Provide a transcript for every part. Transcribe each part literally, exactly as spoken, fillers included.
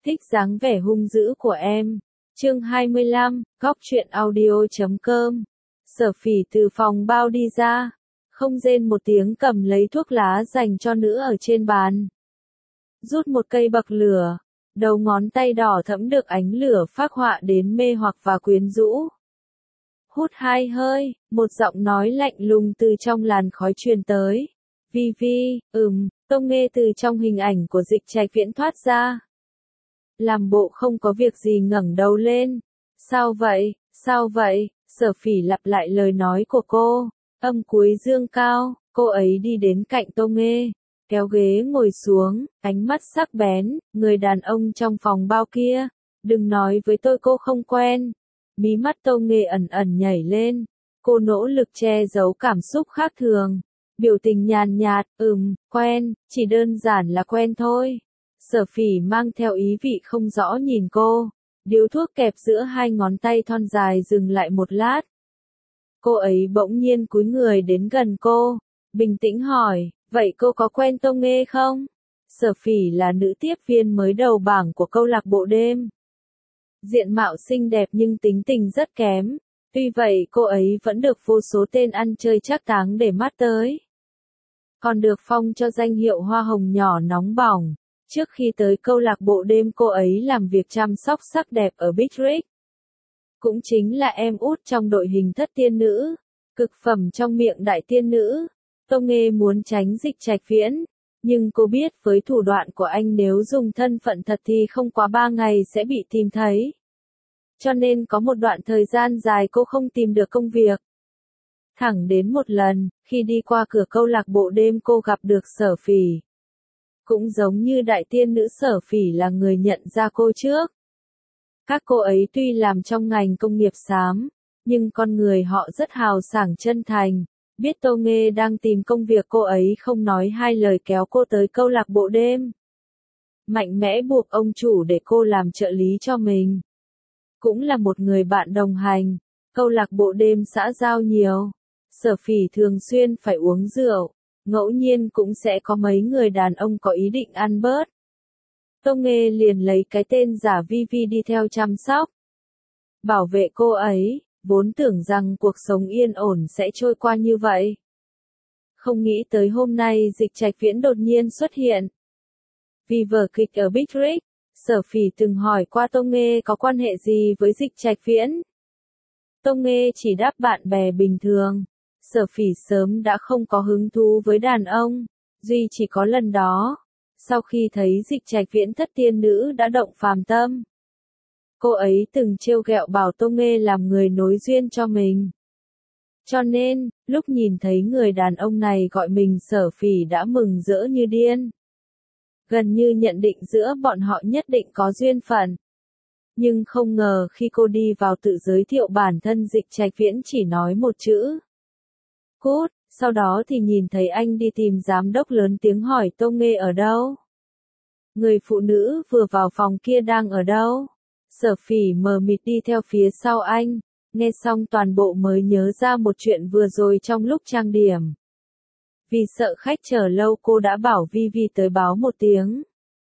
Thích dáng vẻ hung dữ của em. Chương hai mươi lăm, góc truyện audio chấm com. Sở Phỉ từ phòng bao đi ra, không rên một tiếng cầm lấy thuốc lá dành cho nữ ở trên bàn. Rút một cây bậc lửa, đầu ngón tay đỏ thẫm được ánh lửa phác họa đến mê hoặc và quyến rũ. Hút hai hơi, một giọng nói lạnh lùng từ trong làn khói truyền tới. Vi Vi, ừm, Tông Nghê từ trong hình ảnh của Dịch Trạch Viễn thoát ra. Làm bộ không có việc gì ngẩng đầu lên. Sao vậy, sao vậy, Sở Phỉ lặp lại lời nói của cô, âm cuối dương cao, cô ấy đi đến cạnh Tông Nghê, kéo ghế ngồi xuống, ánh mắt sắc bén, người đàn ông trong phòng bao kia, đừng nói với tôi cô không quen. Mí mắt Tông Nghê ẩn ẩn nhảy lên, cô nỗ lực che giấu cảm xúc khác thường, biểu tình nhàn nhạt, ừm, quen, chỉ đơn giản là quen thôi. Sở Phỉ mang theo ý vị không rõ nhìn cô, điếu thuốc kẹp giữa hai ngón tay thon dài dừng lại một lát. Cô ấy bỗng nhiên cúi người đến gần cô, bình tĩnh hỏi, vậy cô có quen Tông Nghê không? Sở Phỉ là nữ tiếp viên mới đầu bảng của câu lạc bộ đêm. Diện mạo xinh đẹp nhưng tính tình rất kém, tuy vậy cô ấy vẫn được vô số tên ăn chơi trác táng để mắt tới. Còn được phong cho danh hiệu hoa hồng nhỏ nóng bỏng. Trước khi tới câu lạc bộ đêm cô ấy làm việc chăm sóc sắc đẹp ở Big Rig. Cũng chính là em út trong đội hình thất tiên nữ, cực phẩm trong miệng đại tiên nữ. Tông Nghê muốn tránh Dịch Trạch Viễn, nhưng cô biết với thủ đoạn của anh nếu dùng thân phận thật thì không quá ba ngày sẽ bị tìm thấy. Cho nên có một đoạn thời gian dài cô không tìm được công việc. Thẳng đến một lần, khi đi qua cửa câu lạc bộ đêm cô gặp được Sở Phỉ. Cũng giống như đại tiên nữ Sở Phỉ là người nhận ra cô trước. Các cô ấy tuy làm trong ngành công nghiệp xám, nhưng con người họ rất hào sảng chân thành. Biết Tông Nghê đang tìm công việc cô ấy không nói hai lời kéo cô tới câu lạc bộ đêm. Mạnh mẽ buộc ông chủ để cô làm trợ lý cho mình. Cũng là một người bạn đồng hành, câu lạc bộ đêm xã giao nhiều. Sở Phỉ thường xuyên phải uống rượu. Ngẫu nhiên cũng sẽ có mấy người đàn ông có ý định ăn bớt. Tông Nghê liền lấy cái tên giả Vi Vi đi theo chăm sóc, bảo vệ cô ấy, vốn tưởng rằng cuộc sống yên ổn sẽ trôi qua như vậy. Không nghĩ tới hôm nay Dịch Trạch Viễn đột nhiên xuất hiện. Vì vở kịch ở Big Rig, Sở Phỉ từng hỏi qua Tông Nghê có quan hệ gì với Dịch Trạch Viễn. Tông Nghê chỉ đáp bạn bè bình thường. Sở Phỉ sớm đã không có hứng thú với đàn ông, duy chỉ có lần đó, sau khi thấy Dịch Trạch Viễn thất tiên nữ đã động phàm tâm. Cô ấy từng trêu ghẹo bảo Tông Nghê làm người nối duyên cho mình. Cho nên, lúc nhìn thấy người đàn ông này gọi mình Sở Phỉ đã mừng rỡ như điên. Gần như nhận định giữa bọn họ nhất định có duyên phận. Nhưng không ngờ khi cô đi vào tự giới thiệu bản thân Dịch Trạch Viễn chỉ nói một chữ. Cút, sau đó thì nhìn thấy anh đi tìm giám đốc lớn tiếng hỏi Tông Nghê ở đâu. Người phụ nữ vừa vào phòng kia đang ở đâu? Sở Phỉ mờ mịt đi theo phía sau anh, nghe xong toàn bộ mới nhớ ra một chuyện vừa rồi trong lúc trang điểm. Vì sợ khách chờ lâu cô đã bảo Vi Vi tới báo một tiếng.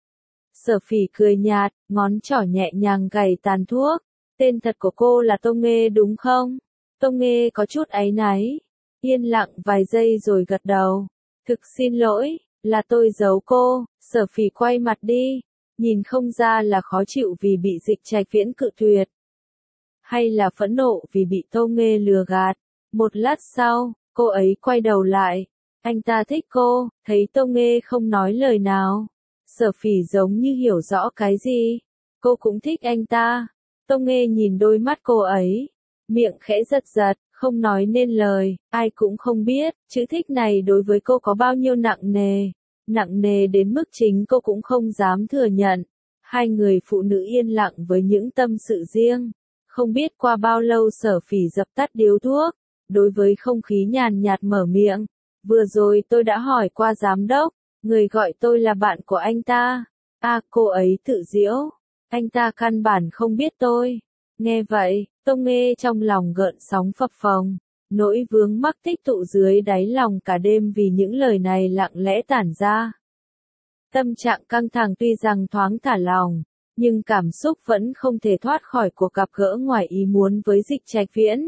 Sở Phỉ cười nhạt, ngón trỏ nhẹ nhàng gảy tàn thuốc. Tên thật của cô là Tông Nghê đúng không? Tông Nghê có chút áy náy. Yên lặng vài giây rồi gật đầu. Thực xin lỗi, là tôi giấu cô. Sở Phỉ quay mặt đi, nhìn không ra là khó chịu vì bị Dịch Trạch Viễn cự tuyệt, hay là phẫn nộ vì bị Tông Nghê lừa gạt. Một lát sau, cô ấy quay đầu lại. Anh ta thích cô, thấy Tông Nghê không nói lời nào. Sở Phỉ giống như hiểu rõ cái gì. Cô cũng thích anh ta. Tông Nghê nhìn đôi mắt cô ấy, miệng khẽ giật giật. Không nói nên lời, ai cũng không biết, chữ thích này đối với cô có bao nhiêu nặng nề. Nặng nề đến mức chính cô cũng không dám thừa nhận. Hai người phụ nữ yên lặng với những tâm sự riêng. Không biết qua bao lâu Sở Phỉ dập tắt điếu thuốc. Đối với không khí nhàn nhạt mở miệng. Vừa rồi tôi đã hỏi qua giám đốc. Người gọi tôi là bạn của anh ta. À, cô ấy tự giễu. Anh ta căn bản không biết tôi. Nghe vậy, Tông Nghê trong lòng gợn sóng phập phồng, nỗi vướng mắc tích tụ dưới đáy lòng cả đêm vì những lời này lặng lẽ tản ra. Tâm trạng căng thẳng tuy rằng thoáng thả lòng, nhưng cảm xúc vẫn không thể thoát khỏi cuộc gặp gỡ ngoài ý muốn với Dịch Trạch Viễn.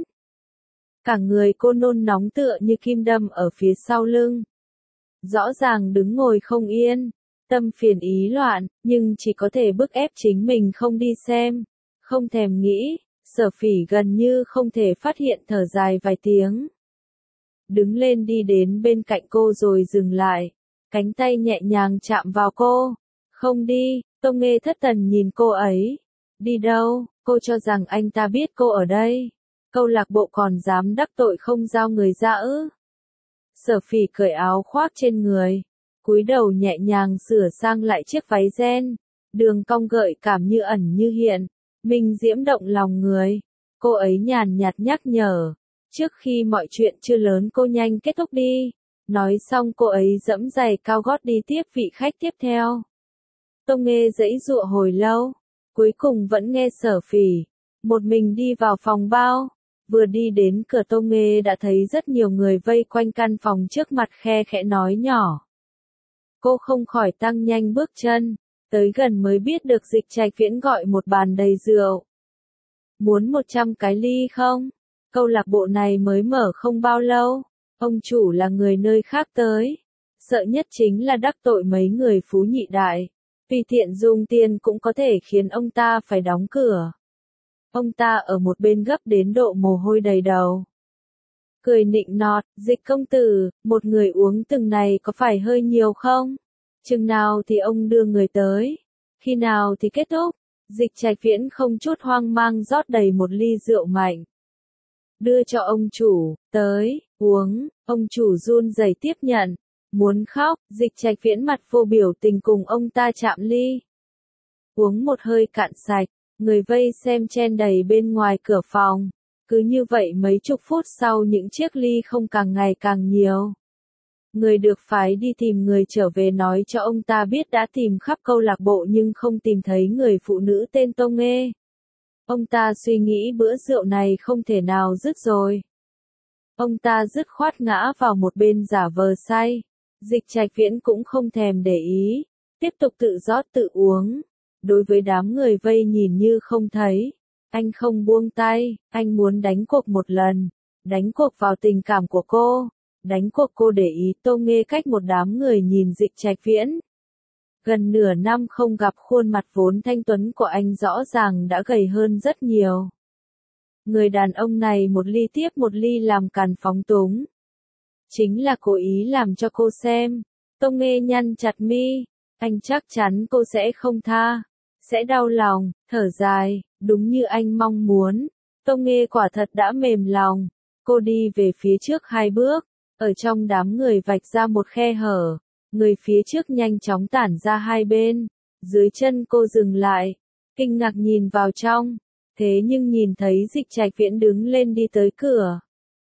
Cả người cô nôn nóng tựa như kim đâm ở phía sau lưng. Rõ ràng đứng ngồi không yên, tâm phiền ý loạn, nhưng chỉ có thể bức ép chính mình không đi xem, không thèm nghĩ. Sở Phỉ gần như không thể phát hiện, thở dài vài tiếng. Đứng lên đi đến bên cạnh cô rồi dừng lại, cánh tay nhẹ nhàng chạm vào cô. Không đi, Tông Nghê thất thần nhìn cô ấy. Đi đâu, cô cho rằng anh ta biết cô ở đây. Câu lạc bộ còn dám đắc tội không giao người ra ư. Sở Phỉ cởi áo khoác trên người, cúi đầu nhẹ nhàng sửa sang lại chiếc váy ren, đường cong gợi cảm như ẩn như hiện, minh diễm động lòng người. Cô ấy nhàn nhạt nhắc nhở, trước khi mọi chuyện chưa lớn cô nhanh kết thúc đi. Nói xong cô ấy giẫm giày cao gót đi tiếp vị khách tiếp theo. Tông Nghê giãy giụa hồi lâu, cuối cùng vẫn nghe Sở Phỉ một mình đi vào phòng bao. Vừa đi đến cửa Tông Nghê đã thấy rất nhiều người vây quanh căn phòng trước mặt, khe khẽ nói nhỏ. Cô không khỏi tăng nhanh bước chân, tới gần mới biết được Dịch Trạch Viễn gọi một bàn đầy rượu. Muốn một trăm cái ly không? Câu lạc bộ này mới mở không bao lâu, ông chủ là người nơi khác tới. Sợ nhất chính là đắc tội mấy người phú nhị đại, vì tiện dùng tiền cũng có thể khiến ông ta phải đóng cửa. Ông ta ở một bên gấp đến độ mồ hôi đầy đầu. Cười nịnh nọt, Dịch công tử, một người uống từng này có phải hơi nhiều không? Chừng nào thì ông đưa người tới? Khi nào thì kết thúc? Dịch Trạch Viễn không chút hoang mang rót đầy một ly rượu mạnh. Đưa cho ông chủ, tới, uống, ông chủ run rẩy tiếp nhận, muốn khóc. Dịch Trạch Viễn mặt vô biểu tình cùng ông ta chạm ly. Uống một hơi cạn sạch, người vây xem chen đầy bên ngoài cửa phòng. Cứ như vậy mấy chục phút sau những chiếc ly không càng ngày càng nhiều. Người được phái đi tìm người trở về nói cho ông ta biết đã tìm khắp câu lạc bộ nhưng không tìm thấy người phụ nữ tên Tông Nghê. Ông ta suy nghĩ bữa rượu này không thể nào dứt rồi. Ông ta dứt khoát ngã vào một bên giả vờ say. Dịch Trạch Viễn cũng không thèm để ý, tiếp tục tự rót tự uống. Đối với đám người vây nhìn như không thấy, anh không buông tay, anh muốn đánh cuộc một lần, đánh cuộc vào tình cảm của cô, đánh cuộc cô để ý Tông Nghê cách một đám người nhìn Dịch Trạch Viễn. Gần nửa năm không gặp, khuôn mặt vốn thanh tuấn của anh rõ ràng đã gầy hơn rất nhiều. Người đàn ông này một ly tiếp một ly làm càn phóng túng. Chính là cố ý làm cho cô xem. Tông Nghê nhăn chặt mi, anh chắc chắn cô sẽ không tha, sẽ đau lòng, thở dài, đúng như anh mong muốn. Tông Nghê quả thật đã mềm lòng, cô đi về phía trước hai bước, ở trong đám người vạch ra một khe hở, người phía trước nhanh chóng tản ra hai bên, dưới chân cô dừng lại, kinh ngạc nhìn vào trong, thế nhưng nhìn thấy Dịch Trạch Viễn đứng lên đi tới cửa.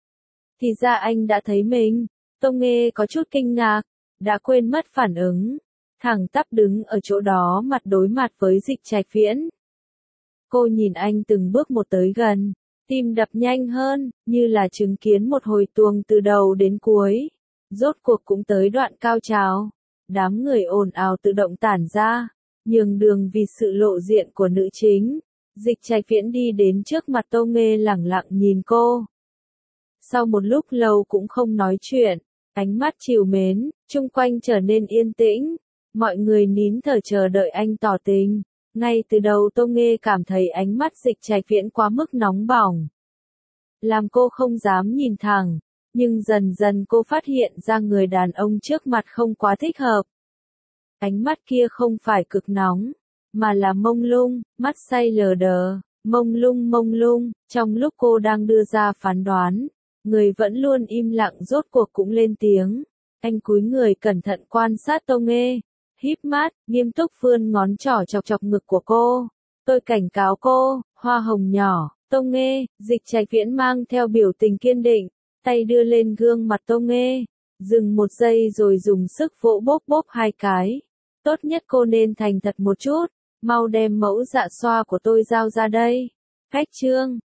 Thì ra anh đã thấy mình. Tông Nghê có chút kinh ngạc, đã quên mất phản ứng, thẳng tắp đứng ở chỗ đó mặt đối mặt với Dịch Trạch Viễn. Cô nhìn anh từng bước một tới gần, tim đập nhanh hơn, như là chứng kiến một hồi tuồng từ đầu đến cuối. Rốt cuộc cũng tới đoạn cao trào, đám người ồn ào tự động tản ra, nhường đường vì sự lộ diện của nữ chính. Dịch Trạch Viễn đi đến trước mặt Tông Nghê lẳng lặng nhìn cô. Sau một lúc lâu cũng không nói chuyện, ánh mắt trìu mến, chung quanh trở nên yên tĩnh, mọi người nín thở chờ đợi anh tỏ tình. Ngay từ đầu Tông Nghê cảm thấy ánh mắt Dịch Trạch Viễn quá mức nóng bỏng, làm cô không dám nhìn thẳng, nhưng dần dần cô phát hiện ra người đàn ông trước mặt không quá thích hợp. Ánh mắt kia không phải cực nóng, mà là mông lung, mắt say lờ đờ, mông lung mông lung. Trong lúc cô đang đưa ra phán đoán, người vẫn luôn im lặng rốt cuộc cũng lên tiếng. Anh cúi người cẩn thận quan sát Tông Nghê, híp mắt, nghiêm túc vươn ngón trỏ chọc chọc ngực của cô. Tôi cảnh cáo cô, hoa hồng nhỏ. Tông Nghê. Dịch Trạch Viễn mang theo biểu tình kiên định, tay đưa lên gương mặt Tông Nghê, dừng một giây rồi dùng sức vỗ bốp bốp hai cái. Tốt nhất cô nên thành thật một chút, mau đem mẫu dạ xoa của tôi giao ra đây. Khách trương.